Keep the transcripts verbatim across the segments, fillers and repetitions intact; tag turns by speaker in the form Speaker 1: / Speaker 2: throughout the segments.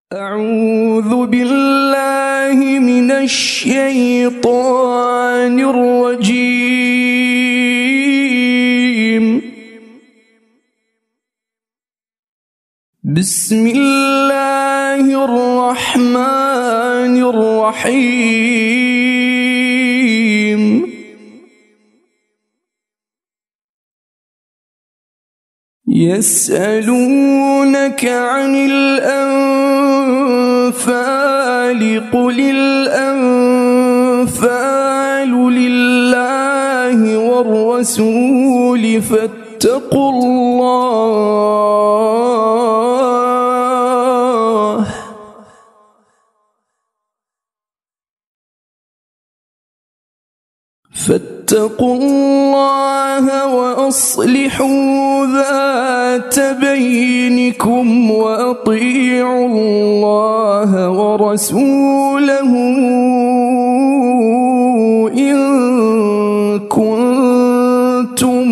Speaker 1: أعوذ بالله من الشيطان الرجيم. بسم الله الرحمن الرحيم. يسألونك عن الأنفال قل الأنفال لله والرسول فاتقوا الله فاتقوا الله وأصلحوا ذات بينكم وأطيعوا الله ورسوله إن كنتم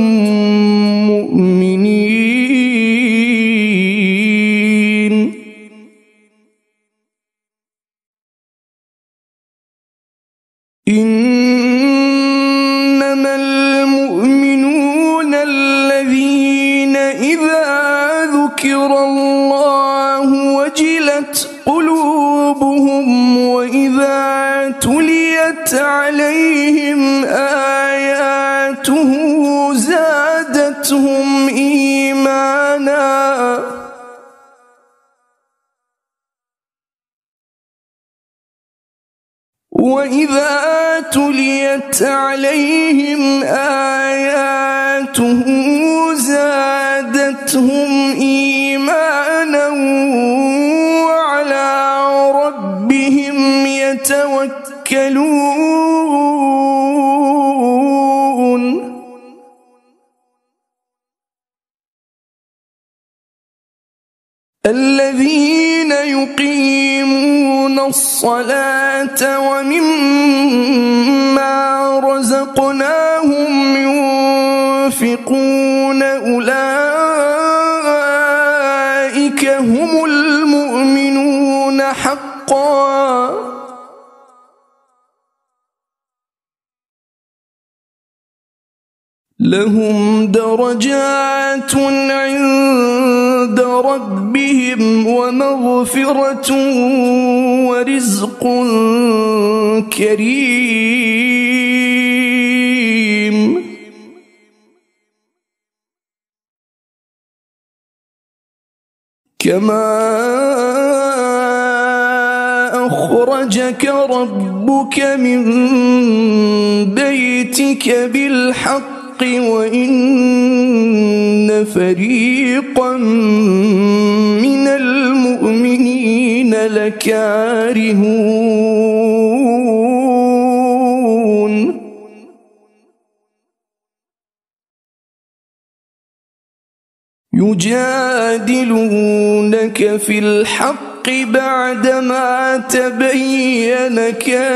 Speaker 1: مؤمنين. إنما المؤمنون الذين إذا ذكر الله وجلت قلوبهم وإذا تليت عليهم آياته زادتهم إيمانا وإذا تليت عليهم آياته زادتهم إيمانا وعلى ربهم يتوكلون. الذين يقيمون الصلاة ومما رزقناهم ينفقون أولئك هم المؤمنون حقا لهم درجات عند ربهم ومغفرة ورزق كريم. كما أخرجك ربك من بيتك بالحق وإن فريقا من المؤمنين لكارهون. يجادلونك في الحق بعدما تبين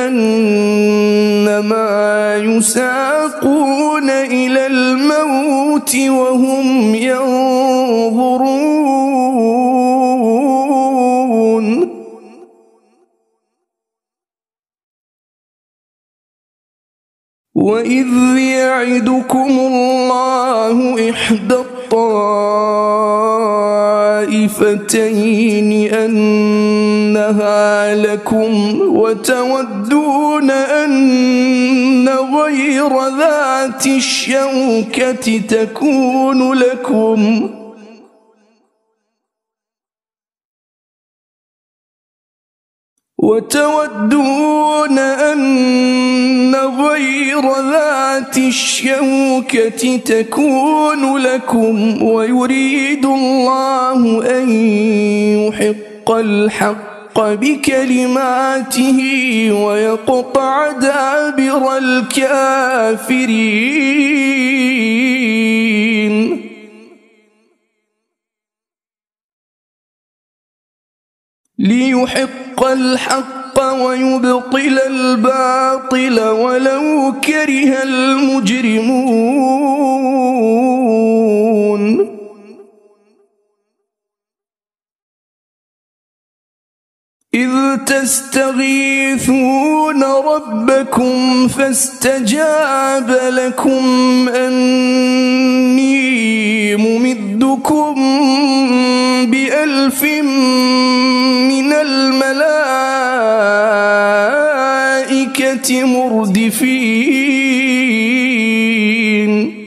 Speaker 1: كأنما يساقون إلى الموت وهم ينظرون. وإذ يعدكم الله إحدى الطائفتين أنها لكم وتودون أن غير ذات الشوكة تكون لكم وتودون أن غير ذات الشوكة تكون لكم ويريد الله أن يحق الحق بكلماته ويقطع دابر الكافرين. ليحق الحق ويبطل الباطل ولو كره المجرمون. إذ تستغيثون ربكم فاستجاب لكم أني ممدكم بألف من الملائكة مردفين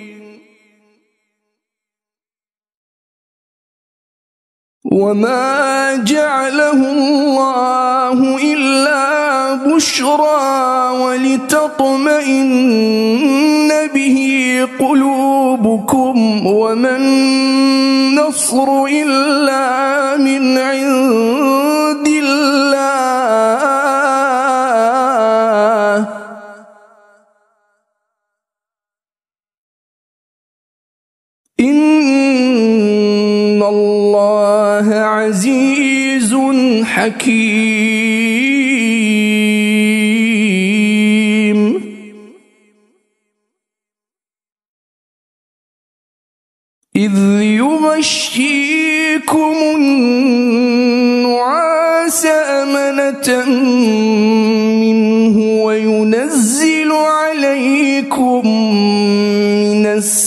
Speaker 1: وما جعله الله إلا بشرى ولتطمئن به قلوبكم وما النصر إلا من عند الله إن الله عزيز حكيم إذ يغشيكم النعاس أمنة منه وينزل عليكم من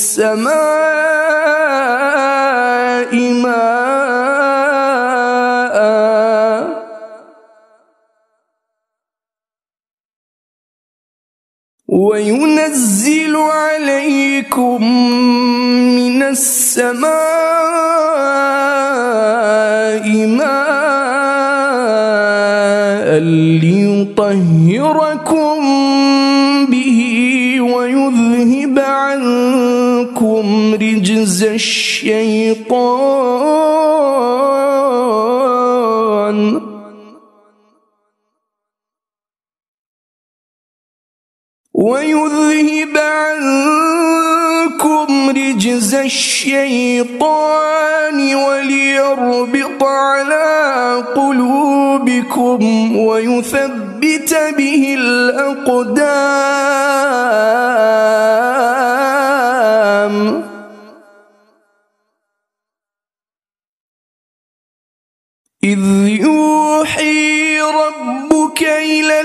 Speaker 1: السماء ماء وينزل عليكم من السماء ماء ليطهركم به ويذهب عنكم رجز الشيطان ويذهب عنكم رجز الشيطان وليربط على قلوبكم ويثبت به الأقدام إذ يوحي ربك إلى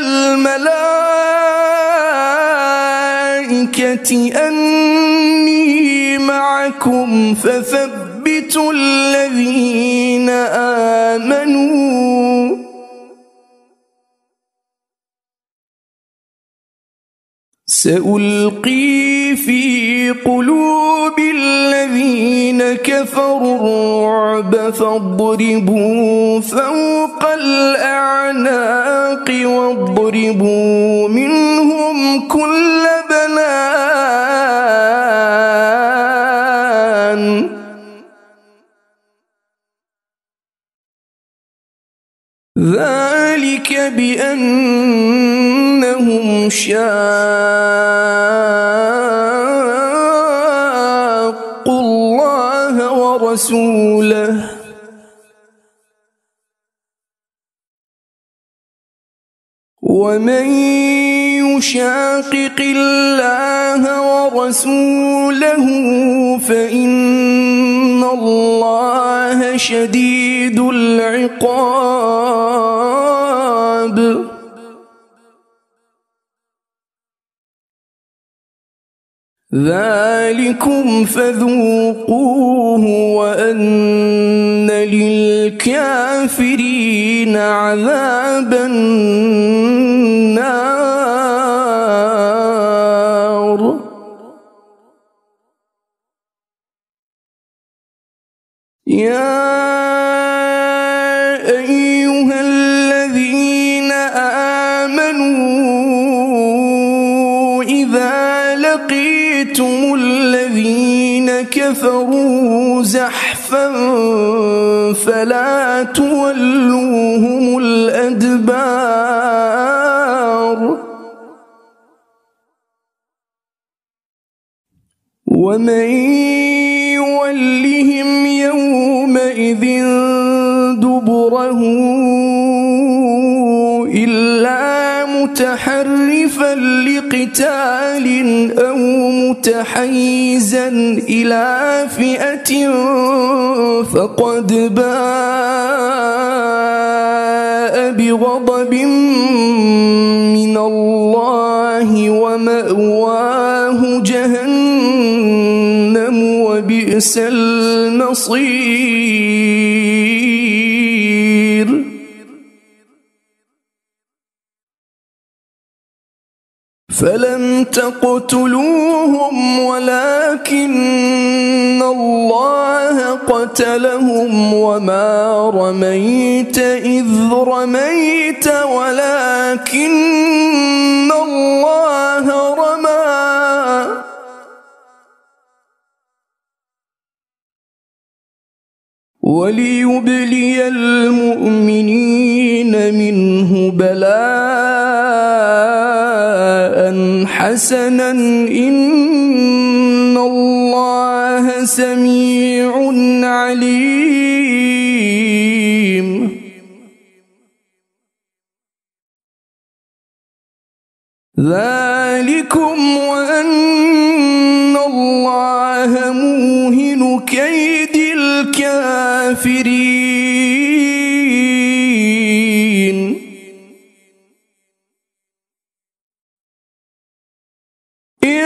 Speaker 1: الملائكة أني معكم فثبتوا الذين آمنوا سألقي في قلوب الذين كفروا الرعب فاضربوا فوق الأعناق واضربوا منهم كل بنان ذلك بأنهم شاقوا الله ورسوله ومن يشاقق الله ورسوله فإن الله شديد العقاب ذلكم فذوقوه وأن للكافرين عذاب النار يا أيها الذين آمنوا إذا لقيتم الذين كفروا زحفا فلا تولوهم الأدبار ومن يولهم يومئذ دبره إلا متحرفا لقتال أو متحيزا إلى فئة فقد باء بغضب من الله ومأواه جهنم وبئس المصير. فلم تقتلوهم ولكن الله قتلهم وما رميت إذ رميت ولكن الله رمى وليبلي المؤمنين منه بلاء حسنا إن الله سميع عليم. ذلكم وأن الله موهن كيد الكافرين. إن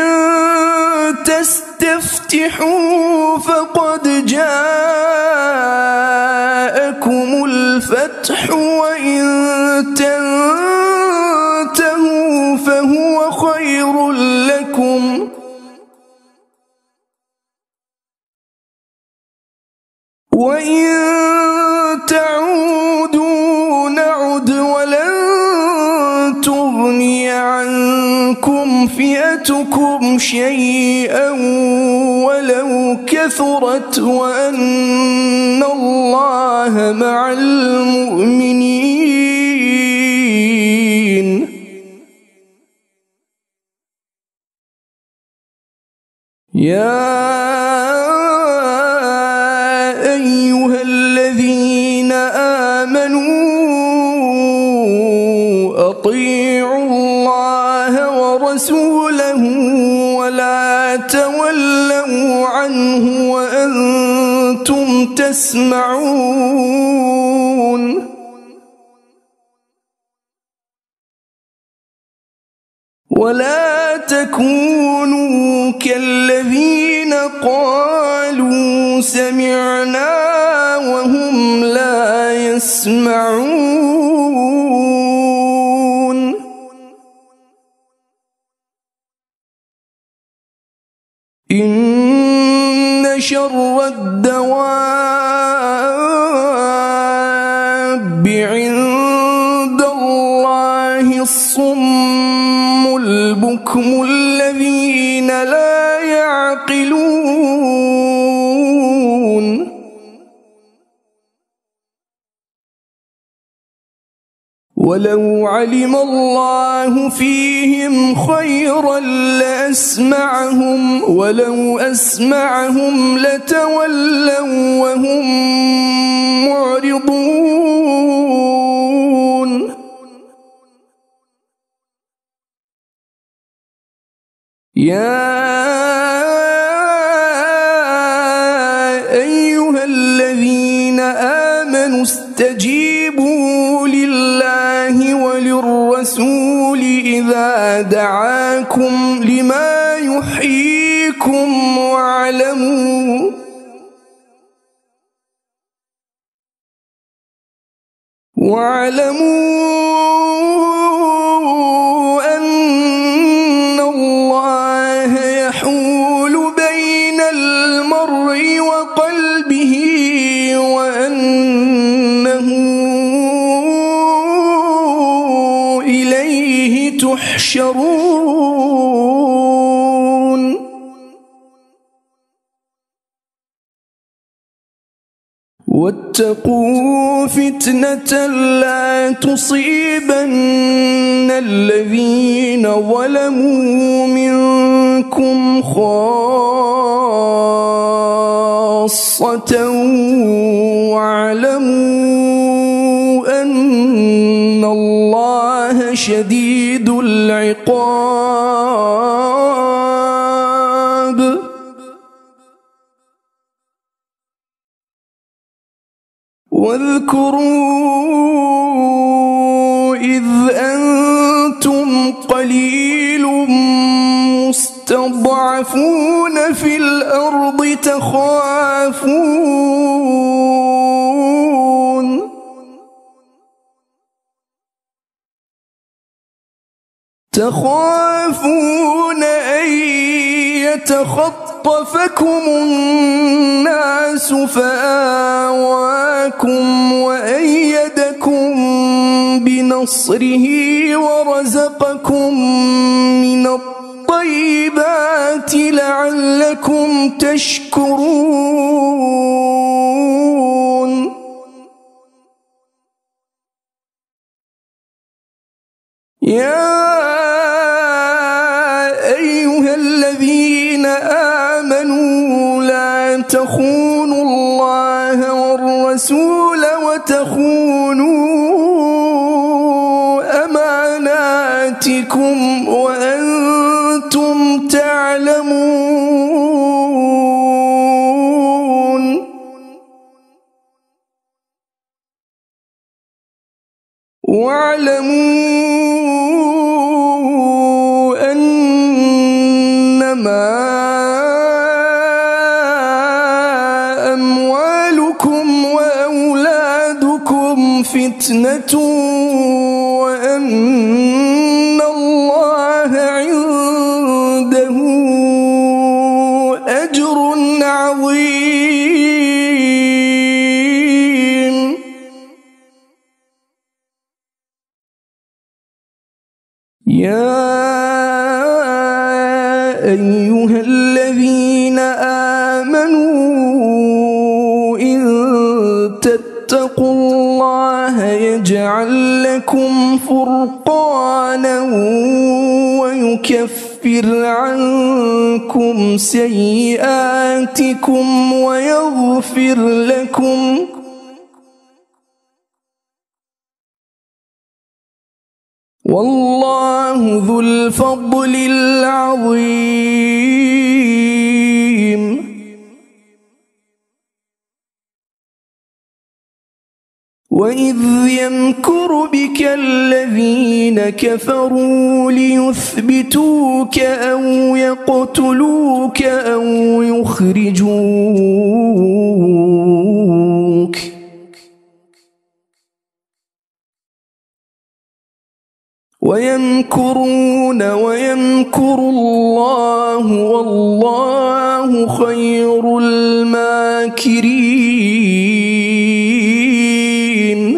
Speaker 1: تستفتحوا فقد جاءكم الفتح وإن تنتهوا فهو خير لكم وإن تعودوا نعد ولن تغني عنكم فئتكم شيئا ولو كثرت وأن الله مع المؤمنين. يا أيها الذين آمنوا أطيعوا الله ورسوله ولا تولوا عنه وأنتم تسمعون. ولا تكونوا كالذين قالوا سمعنا وهم لا يسمعون. إن شر الدواب عند الله الصم البكم الذين لا يعقلون. ولو علم الله فيهم خيرا لأسمعهم ولو أسمعهم لتولوا وهم معرضون. يا أيها الذين آمنوا استجيبوا لله وللرسول إذا دعاكم لما يحييكم واعلموا واعلموا أن الله يحول بين المرء وقلبه وأنه إليه تحشرون. واتقوا فتنة لا تصيبن الذين ظلموا منكم خاصة واعلموا أن الله شديد العقاب. واذكروا تخافون تخافون أن يتخطفكم الناس فآواكم وأيدكم بنصره ورزقكم من الطيبات لعلكم تشكرون يا أيها الذين آمنوا لا تخونوا الله والرسول وتخونوا أماناتكم وأنتم تعلمون واعلموا أنما أموالكم وأولادكم فتنة وأن الله عنده أجر عظيم يا أيها الذين آمنوا إن تتقوا الله يجعل لكم فرقانا ويكفر عنكم سيئاتكم ويغفر لكم والله ذو الفضل العظيم وإذ يمكر بك الذين كفروا ليثبتوك أو يقتلوك أو يخرجوك ويمكرون ويمكر الله والله خير الماكرين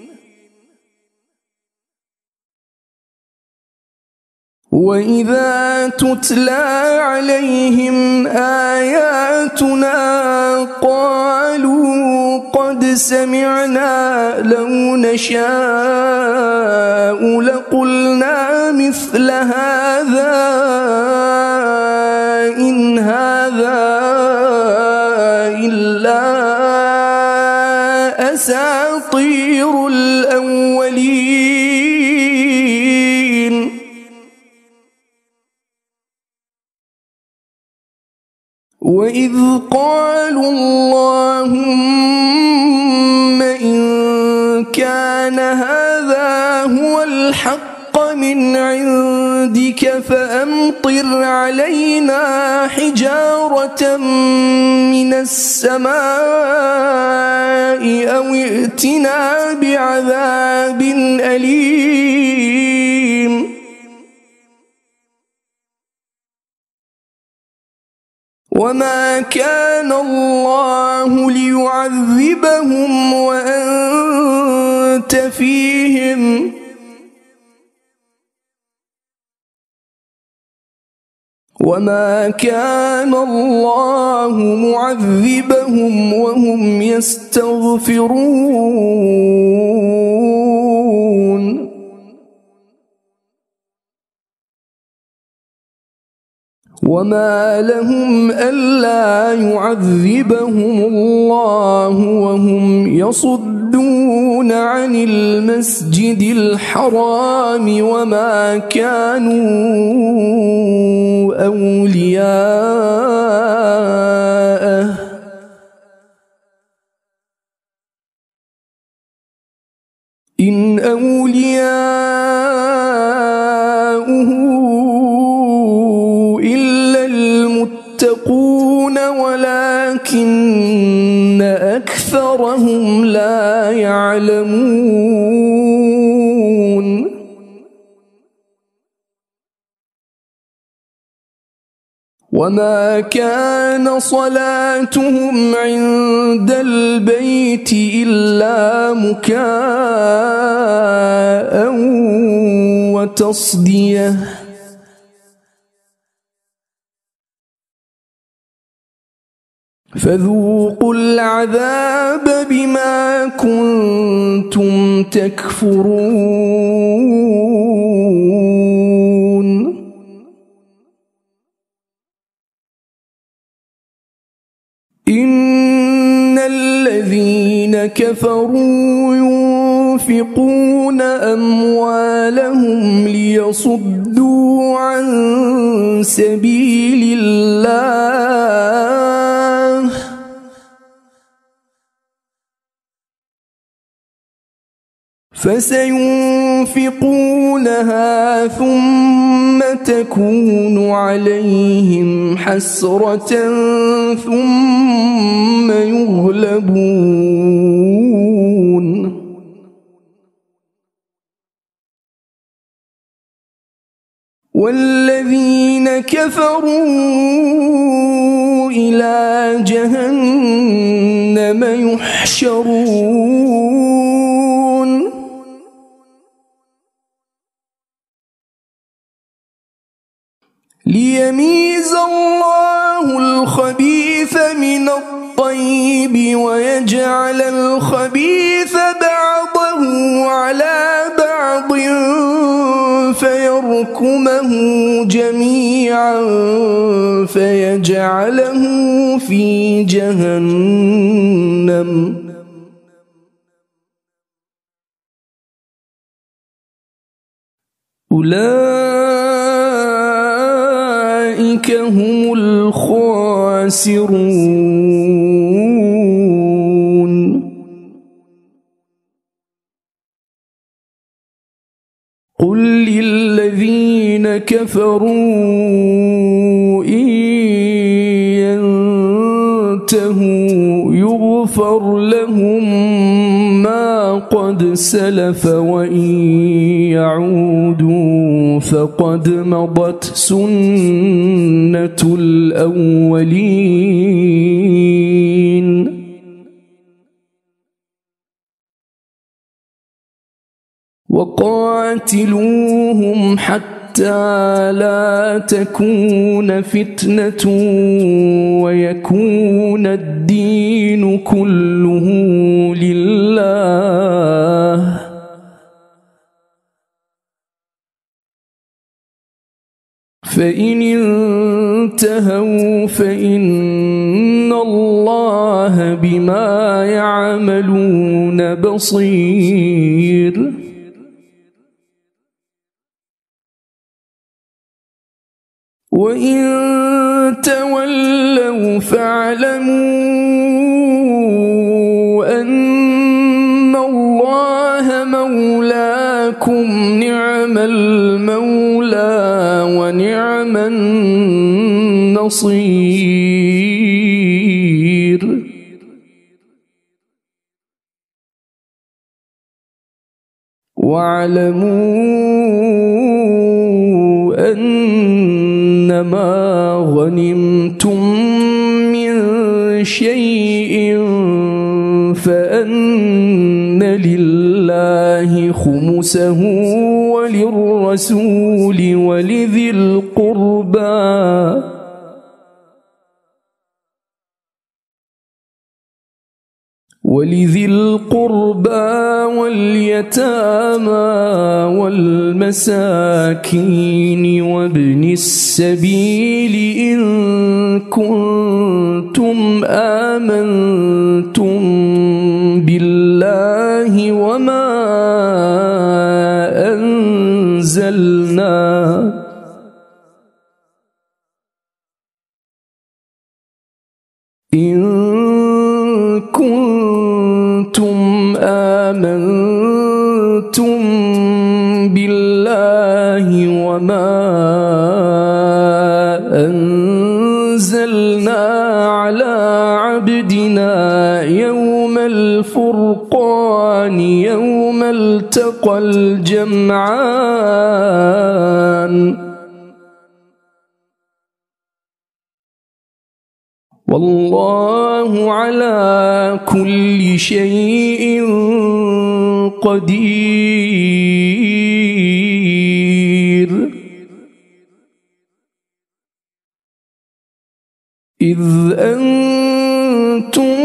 Speaker 1: وإذا تتلى عليهم آياتنا قالوا قد سمعنا لو نشاء لقلنا مثل هذا إن هذا إلا أساطير الأولين وإذ قالوا اللهم إن كان هذا هو الحق من عندك فأمطر علينا حجارة من السماء أو ائتنا بعذاب أليم وما كان الله ليعذبهم وأنت فيهم وما كان الله معذبهم وهم يستغفرون وما لهم ألا يعذبهم الله وهم يصدون عن المسجد الحرام وما كانوا أولياءه إن أولياؤه إلا المتقون ولا وهم لا يعلمون وما كان صلاتهم عند البيت إلا مكاء وتصدية فذوقوا العذاب بما كنتم تكفرون إن الذين كفروا ينفقون أموالهم ليصدوا عن سبيل الله فسينفقونها ثم تكون عليهم حسرة ثم يغلبون والذين كفروا إلى جهنم يحشرون ليميز الله الخبيث من الطيب ويجعل الخبيث بعضه على بعض فيركمه جميعا فيجعله في جهنم أولئك هم الخاسرون قل للذين كفروا إن ينتهوا يغفر لهم ما قد سلف وإن يعودوا فقد مضت سنة الأولين وقاتلوهم حتى لا تكون فتنة ويكون الدين كله لله فإن انتهوا فإن الله بما يعملون بصير وإن تولوا فاعلموا أن الله مولاكم نعم المولى ونعم النصير واعلموا أنما غنمتم من شيء فأن لله خمسه وللرسول ولذي القربى ولذي القربى واليتامى والمساكين وابن السبيل إن كنتم آمنتم بالله وما أنزلنا إن كنتم آمنتم بالله وما أنزلنا على عبدنا يوم الفرق يوم التقى الجمعان والله على كل شيء قدير. إذ أنتم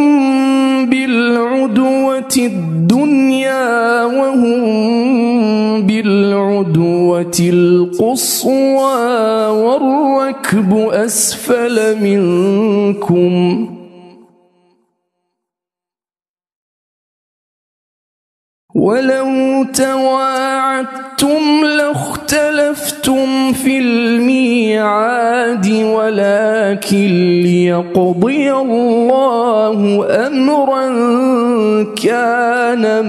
Speaker 1: بالعدوة الدنيا وهم بالعدوة القصوى والركب أسفل منكم ولو تواعدتم لاختلفتم في الميعاد ولكن ليقضي الله أمرا كان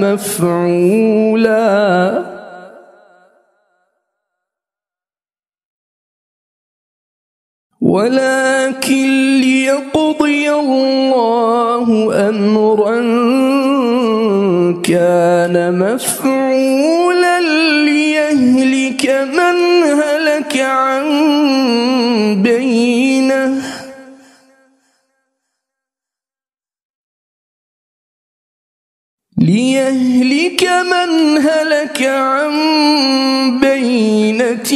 Speaker 1: مفعولا ولكن ليقضي الله أمرا كان مفعولا ليهلك من هلك عن بينه ليهلك من هلك عن بينة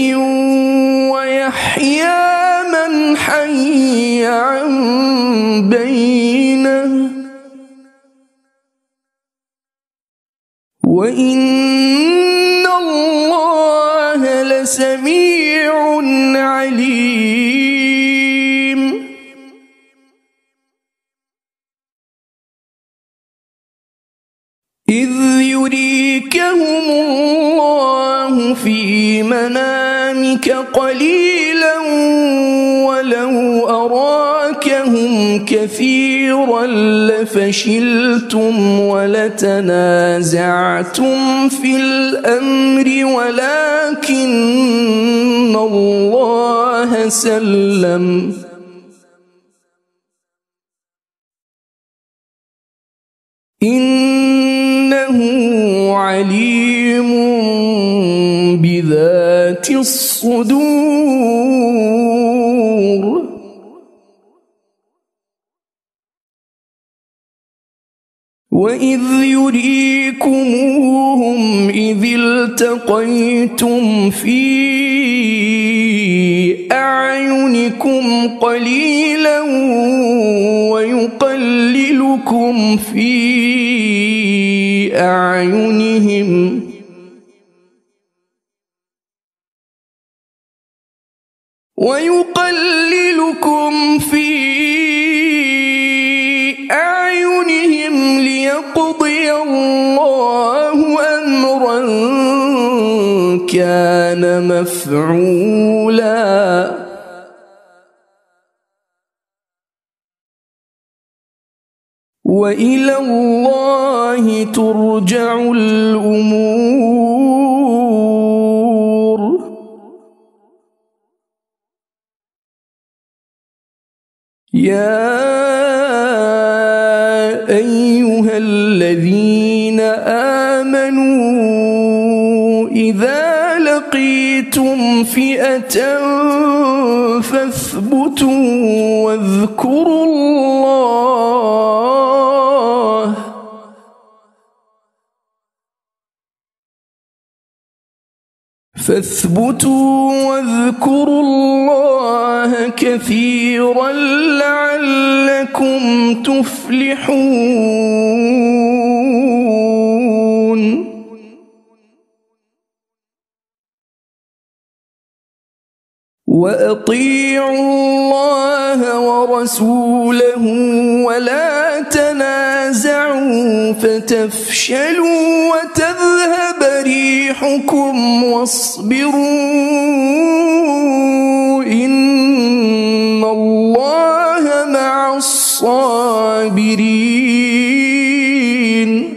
Speaker 1: ويحيى من حي عن بينة وإن الله لسميع عليم. إذ يريكهم الله في منامك قليلا ولو أراكهم كثيرا لفشلتم ولتنازعتم في الأمر ولكن الله سلم إنه عليم بذات الصدور. وإذ يريكموهم إذ التقيتم في أعينكم قليلا ويقللكم في أعينهم ويقللكم في أعينهم ليقضي الله أمرا كان مفعولا وإلى الله ترجع الأمور. يا أيها الذين آمنوا إذا لقيتم فئة فاثبتوا واذكروا الله فاثبتوا واذكروا الله كثيرا لعلكم تفلحون. وأطيعوا الله ورسوله ولا تنازعوا فتفشلوا وتذهب ريحكم واصبروا إن الله مع الصابرين.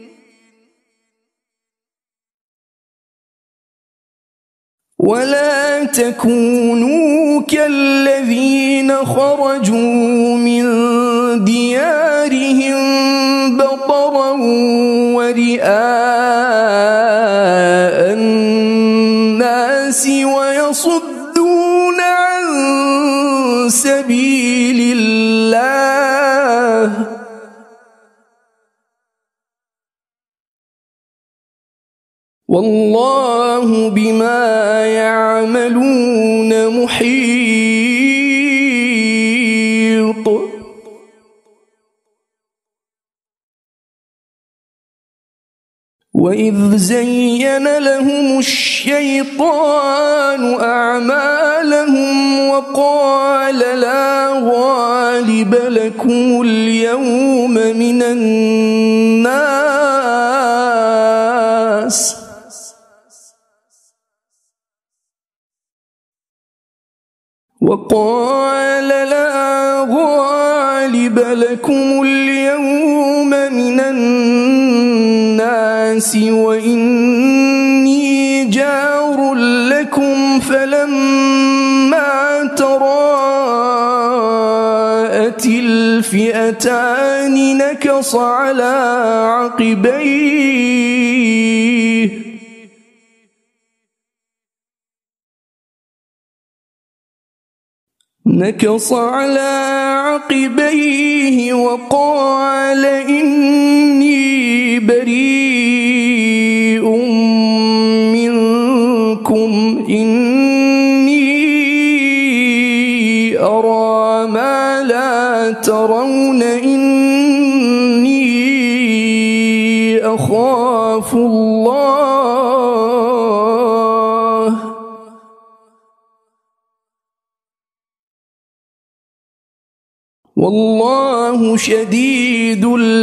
Speaker 1: ولا تكونوا كالذين خرجوا من ديارهم بطرا ورئاء الناس ويصدون عن سبيل الله والله بما يعملون محيط. وإذ زين لهم الشيطان أعمالهم وقال لا غالب لكم اليوم من الناس وقال لا غالب لكم اليوم من الناس وإني جار لكم فلما تراءت الفئتان نكص على عقبيه نكص على عقبيه وقال إني بريء منكم إني أرى ما لا ترون إني أخاف الله والله شديد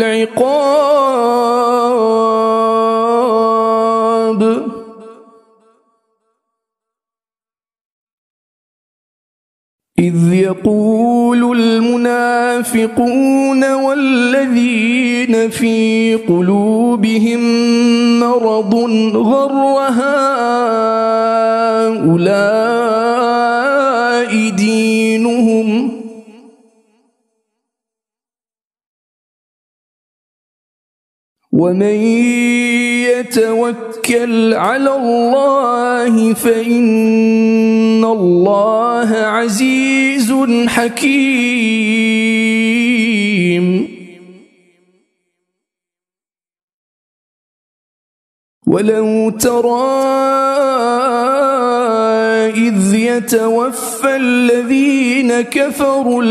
Speaker 1: العقاب. إذ يقول المنافقون والذين في قلوبهم مرض غر هؤلاء دينهم ومن يتوكل على الله فإن الله عزيز حكيم. ولو ترى إذ يتوفى الذين كفروا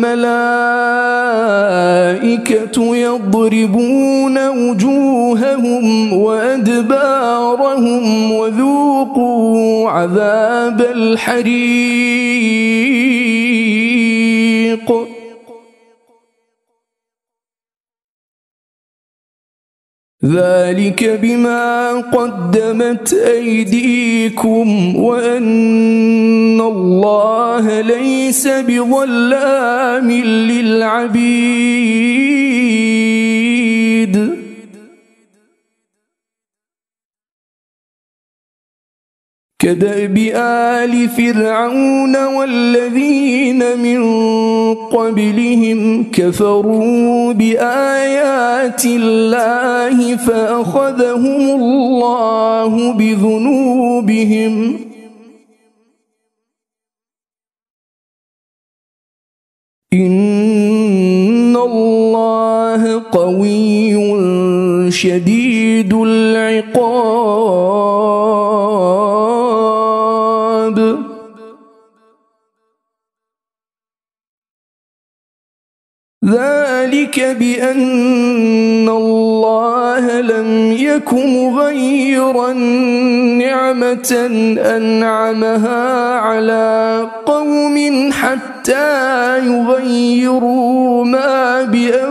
Speaker 1: الملائكة يضربون وجوههم وأدبارهم وذوقوا عذاب الحريق. ذلك بما قدمت أيديكم وأن الله ليس بظلام للعبيد. كدأب آل فرعون والذين من قبلهم كفروا بآيات الله فأخذهم الله بذنوبهم إن الله قوي شديد العقاب. ذلك بأن الله لم يك مغيرا نعمة أنعمها على قوم حتى يغيروا ما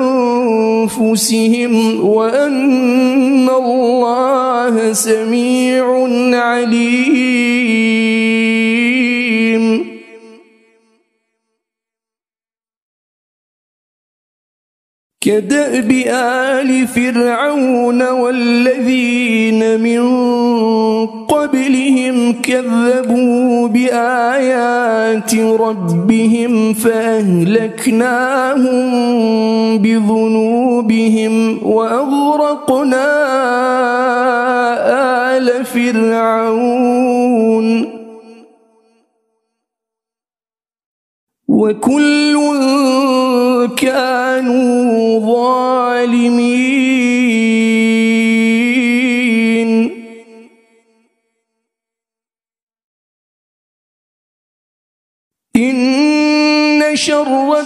Speaker 1: بأنفسهم وأن الله سميع عليم. كدأب آل فرعون والذين من قبلهم كذبوا بآيات ربهم فأهلكناهم بذنوبهم وأغرقنا آل فرعون وكل كانوا ظالمين. إن شر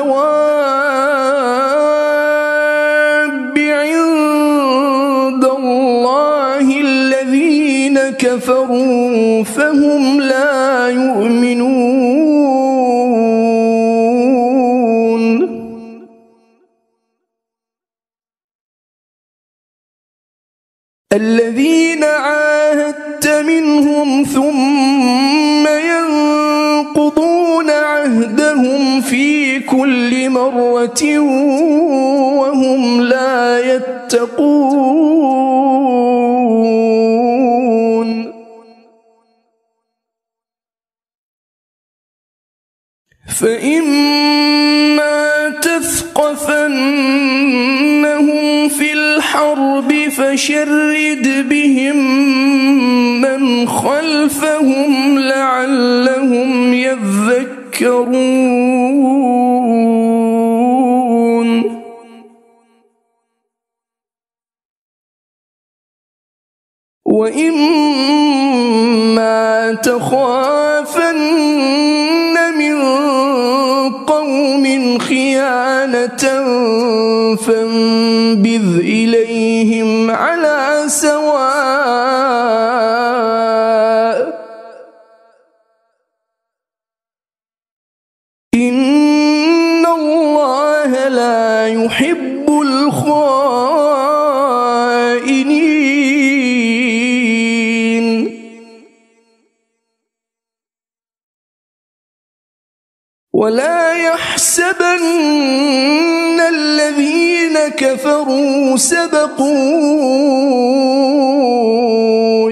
Speaker 1: الدواب عند الله الذين كفروا فهم لا يؤمنون. الذين عاهدت منهم ثم ينقضون عهدهم في كل مرة وهم لا يتقون. فإما تثقفنهم في الحرب فشرد بهم من خلفهم لعلهم يذكرون. وإما تخافن من قوم خيانة فانبذ إليهم على سواء إن الله لا يحب الخائنين. ولا يحسبن الذين كفروا سبقوا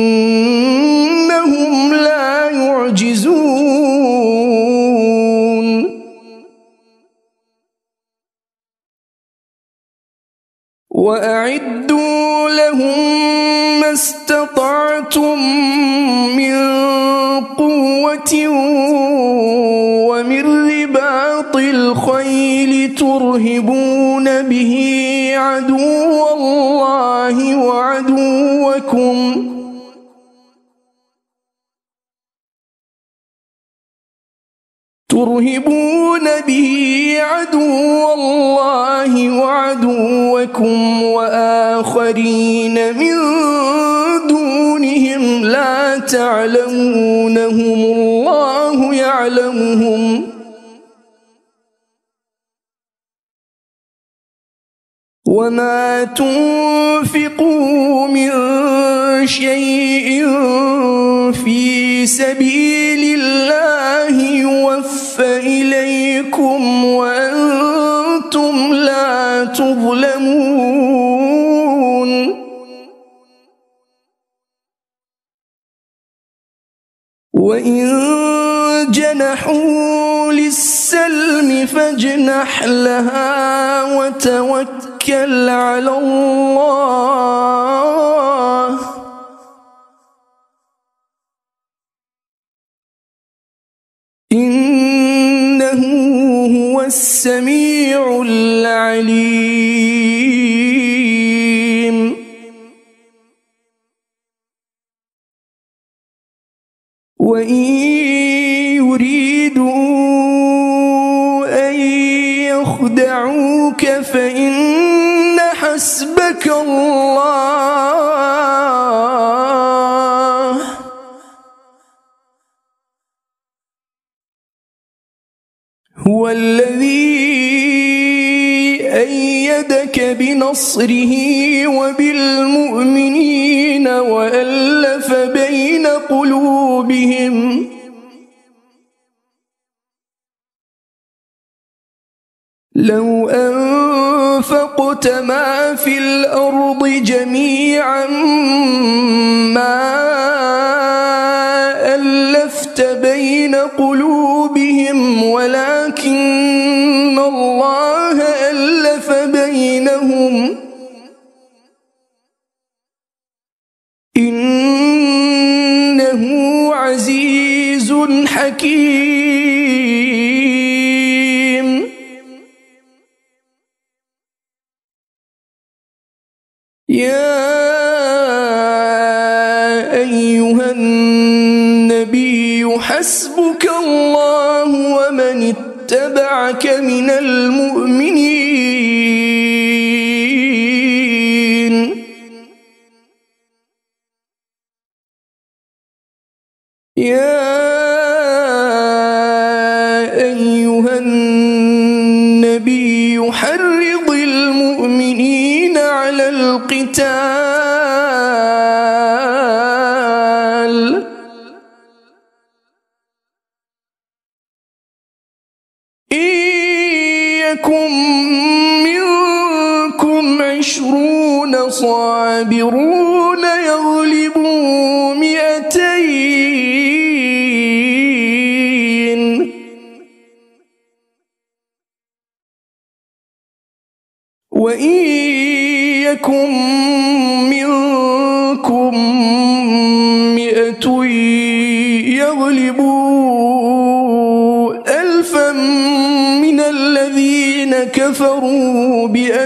Speaker 1: إنهم لا يعجزون. وأعدوا لهم ما استطعتم من قوة ومن رباط الخيل ترهبون به عدو الله وعدوكم ترهبون به عدو الله وعدوكم وآخرين من دونهم لا تعلمونهم الله يعلمهم وما تنفقوا من شيء في سبيل الله يوفى إليكم وأنتم لا تظلمون. وإن جنحوا للسلم فاجنح لها وتوكل على الله إنه هو السميع العليم. وإن يريدوا أن يخدعوك فإن حسبك الله هو الذي أيدك بنصره وبالمؤمنين وألف بين قلوبهم لو أنفقت ما في الأرض جميعا ما بين قلوبهم ولكن الله ألف بينهم إنه عزيز حكيم. يا أيها النبي حسبك الله ومن اتبعك من المؤمنين. يا أيها النبي حرض المؤمنين على القتال إن يكن منكم عشرون صابرون يغلبوا مئتين وإن يكن منكم مئة يغلبوا ألفا من الذين كفروا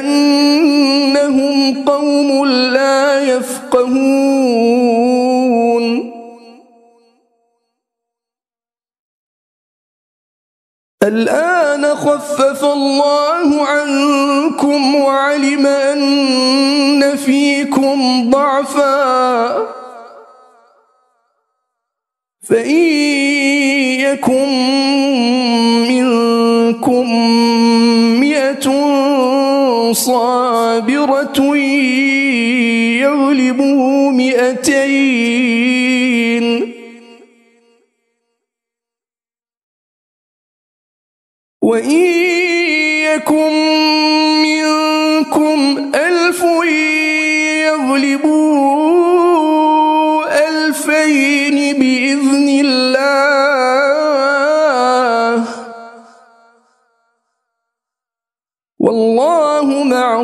Speaker 1: بأنهم قوم لا يفقهون. الآن خفف الله عنكم وعلم أن فيكم ضعفا فإن يكن منكم مئة صابرة يغلبوا مئتين وإن يكن منكم ألف يغلبوا ألفين بإذن الله والله مع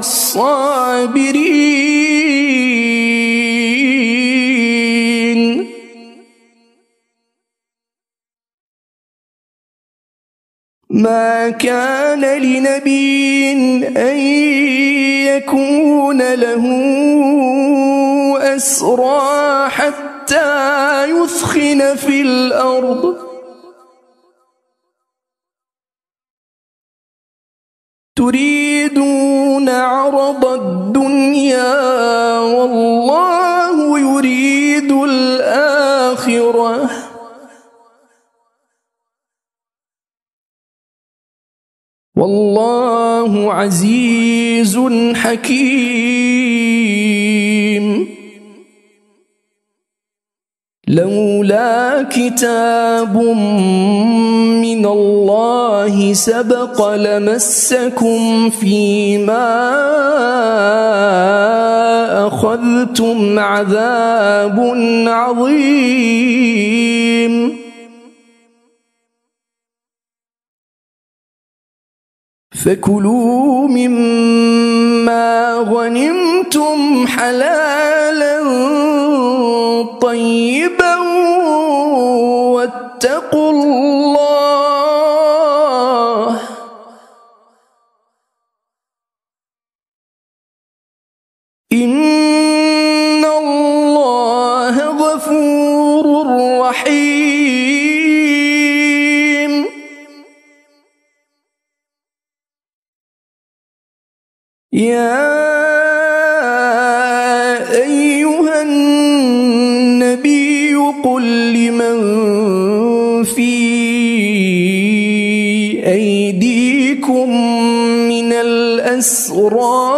Speaker 1: الصابرين. ما كان لنبي أن يكون له أسرى حتى يثخن في الأرض تريدون عرض الدنيا والله يريد الآخرة والله عزيز حكيم. لولا كتاب من الله سبق لمسكم فيما أخذتم عذاب عظيم. فكلوا مما غنمتم حلالا طيبا واتقوا الله إن الله غفور رحيم. يا أيها النبي قل لمن في أيديكم من الأسرى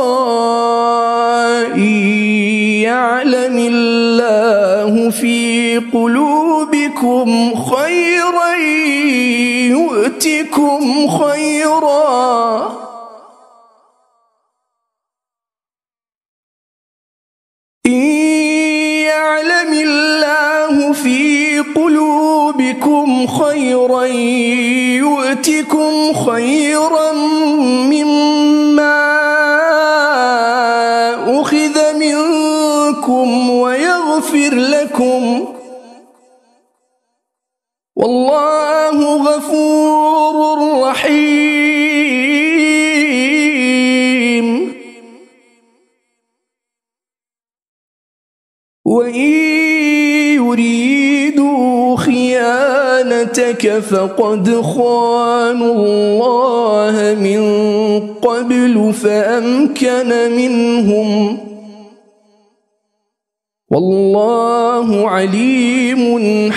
Speaker 1: يعلم الله في قلوبكم خيرا يؤتكم خيرا إن يعلم الله في قلوبكم خيرا يؤتكم خيرا مما أخذ منكم ويغفر لكم والله غفور رحيم. وإن يريدوا خيانتك فقد خانوا الله من قبل فأمكن منهم والله عليم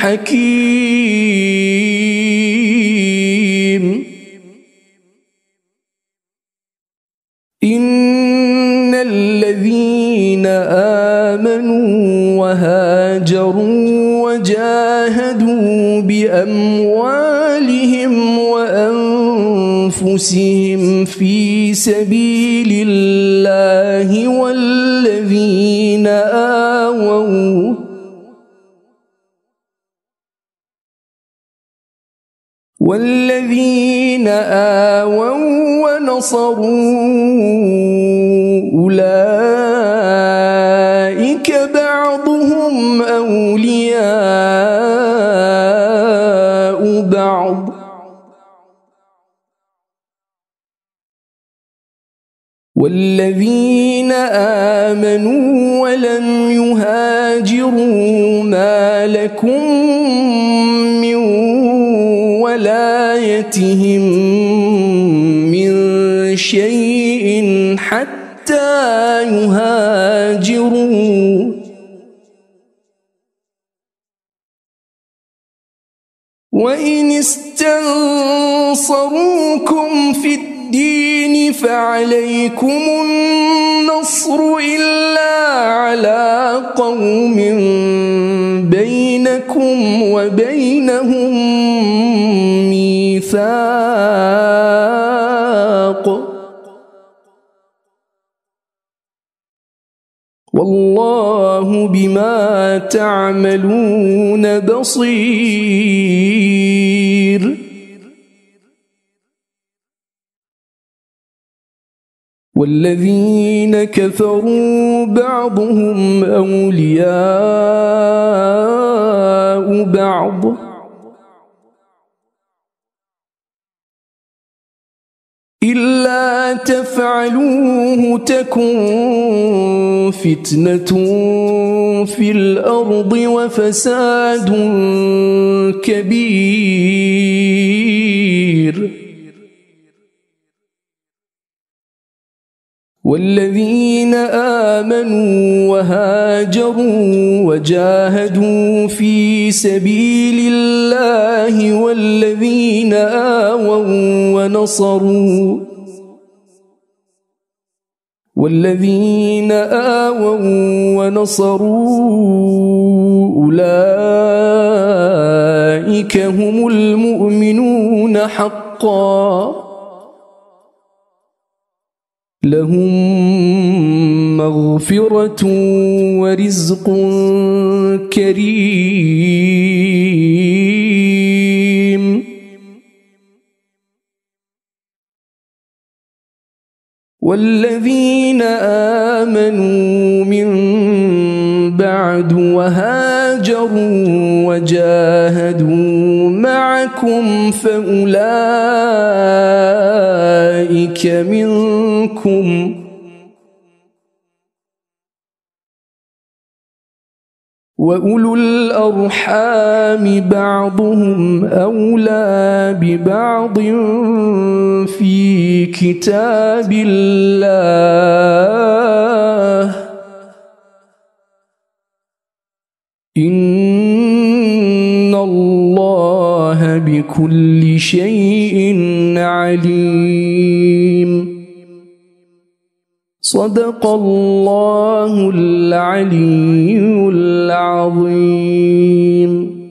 Speaker 1: حكيم. إن الذين آمنوا وهاجروا وجاهدوا بأموالهم وأنفسهم في سبيل الله والذين آووا والذين آووا ونصروا أولئك بعضهم أولياء بعض والذين آمنوا ولم يهاجروا ما لكم من ولايتهم من شيء حتى يهاجروا وإن استنصروكم في الدين فعليكم النصر إلا على قوم بينكم وبينهم ميثاق والله بما تعملون بصير. والذين كفروا بعضهم أولياء بعض إلا تفعلوه تكن فتنة في الأرض وفساد كبير. والذين آمنوا وهاجروا وجاهدوا في سبيل الله والذين آووا ونصروا والذين آووا ونصروا أولئك هم المؤمنون حقا لهم مغفرة ورزق كريم. والذين آمنوا من بعد وهاجروا وجاهدوا معكم فأولئك منكم وأولو الأرحام بعضهم أولى ببعض في كتاب الله إن الله بكل شيء عليم. صدق الله العلي العظيم.